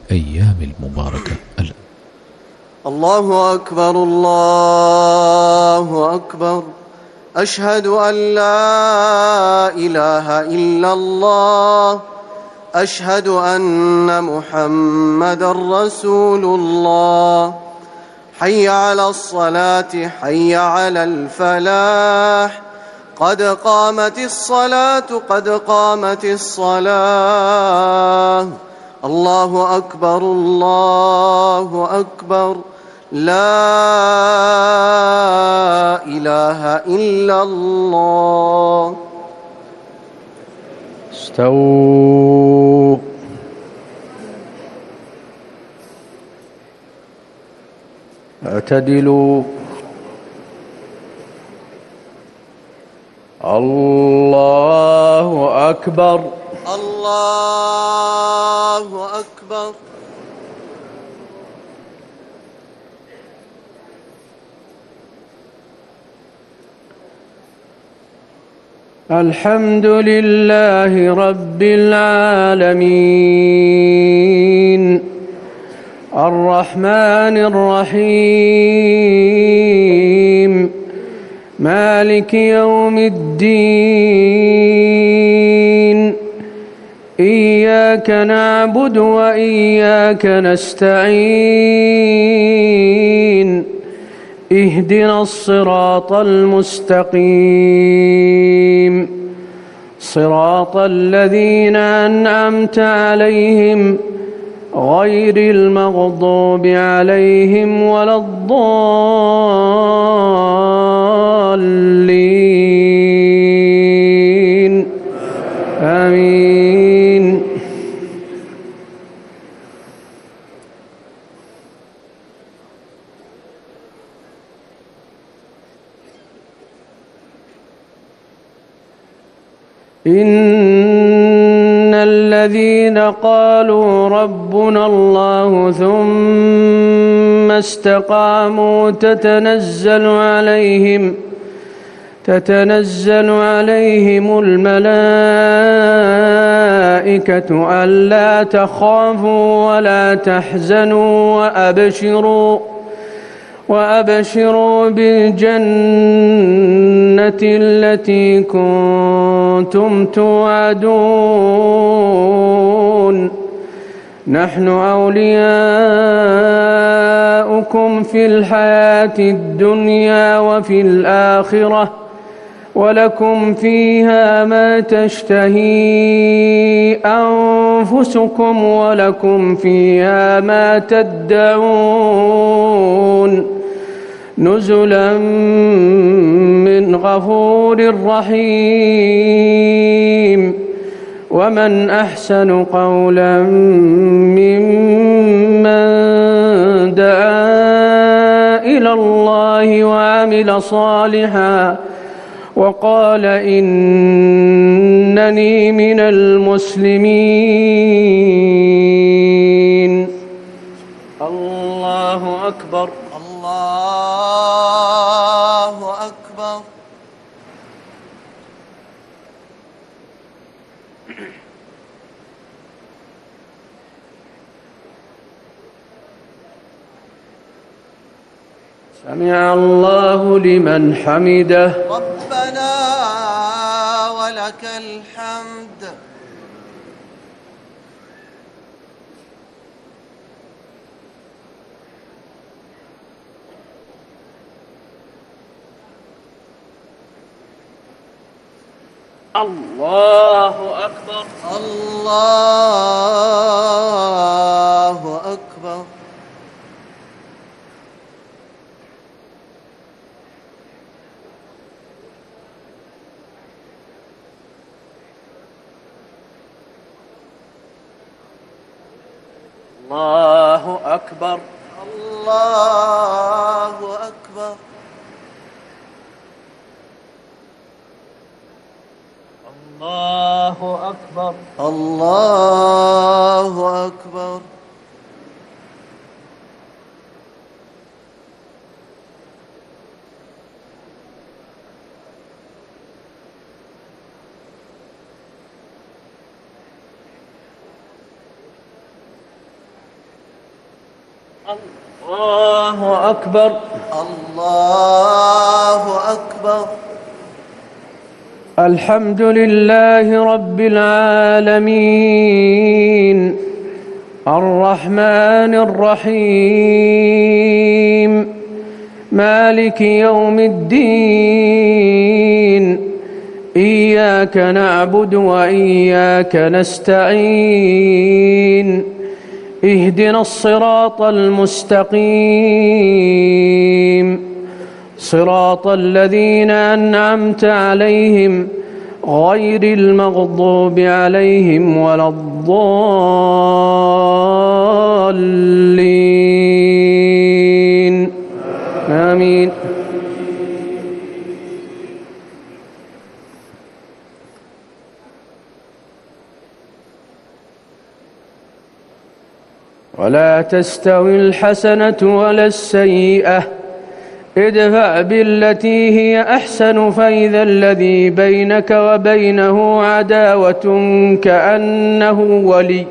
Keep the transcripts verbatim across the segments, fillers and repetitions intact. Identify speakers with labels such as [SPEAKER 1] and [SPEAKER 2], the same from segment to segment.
[SPEAKER 1] الأيام المباركة.
[SPEAKER 2] الله أكبر الله أكبر، أشهد أن لا إله إلا الله، أشهد أن محمدًا رسول الله. حي على الصلاة، حي على الفلاح، قد قامت الصلاة، قد قامت الصلاة. الله أكبر الله أكبر، لا إله إلا الله.
[SPEAKER 3] استووا. اعتدلوا. الله أكبر
[SPEAKER 2] الله أكبر.
[SPEAKER 3] الحمد لله رب العالمين، الرحمن الرحيم، مالك يوم الدين. إياك نعبد وإياك نستعين، اهدنا الصراط المستقيم، صراط الذين أنعمت عليهم غير المغضوب عليهم ولا الضالين. آمين. إن الذين قالوا ربنا الله ثم استقاموا تتنزل عليهم تتنزل عليهم الملائكة ألا تخافوا ولا تحزنوا وأبشروا وأبشروا بالجنة التي كنتم توعدون. نحن أولياؤكم في الحياة الدنيا وفي الآخرة، ولكم فيها ما تشتهي أنفسكم ولكم فيها ما تدعون، نزلا من غفور رحيم. ومن أحسن قولا ممن دعا إلى الله وعمل صالحا وقال إنني من المسلمين. الله أكبر
[SPEAKER 2] الله أكبر.
[SPEAKER 3] سمع الله لمن حمده.
[SPEAKER 2] ربنا ولك الحمد.
[SPEAKER 3] الله أكبر
[SPEAKER 2] الله أكبر.
[SPEAKER 3] الله أكبر
[SPEAKER 2] الله أكبر.
[SPEAKER 3] الله أكبر
[SPEAKER 2] الله أكبر.
[SPEAKER 3] الله أكبر.
[SPEAKER 2] الله أكبر.
[SPEAKER 3] الحمد لله رب العالمين الرحمن الرحيم مالك يوم الدين إياك نعبد وإياك نستعين اهدنا الصراط المستقيم صراط الذين أنعمت عليهم غير المغضوب عليهم ولا الضالين آمين. ولا تستوي الحسنة ولا السيئة ادفع بالتي هي أحسن فإذا الذي بينك وبينه عداوة كأنه ولي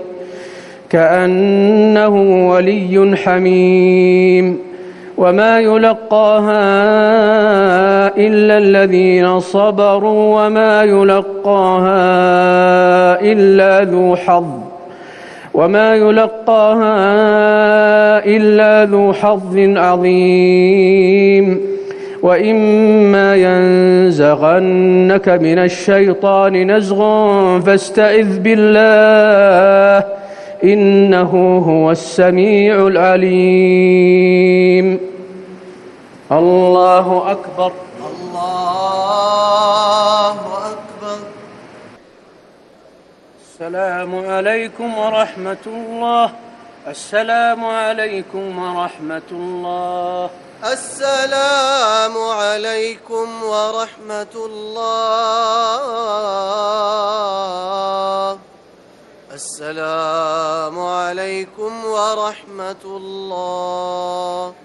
[SPEAKER 3] كأنه ولي حميم وما يلقاها إلا الذين صبروا وما يلقاها إلا ذو حظ وما يلقاها إلا ذو حظ عظيم وإما ينزغنك من الشيطان نزغ فاستعذ بالله إنه هو السميع العليم. الله أكبر.
[SPEAKER 2] الله أكبر.
[SPEAKER 3] السلام عليكم ورحمة الله. السلام عليكم ورحمة الله.
[SPEAKER 2] السلام عليكم ورحمة الله. السلام عليكم ورحمة الله.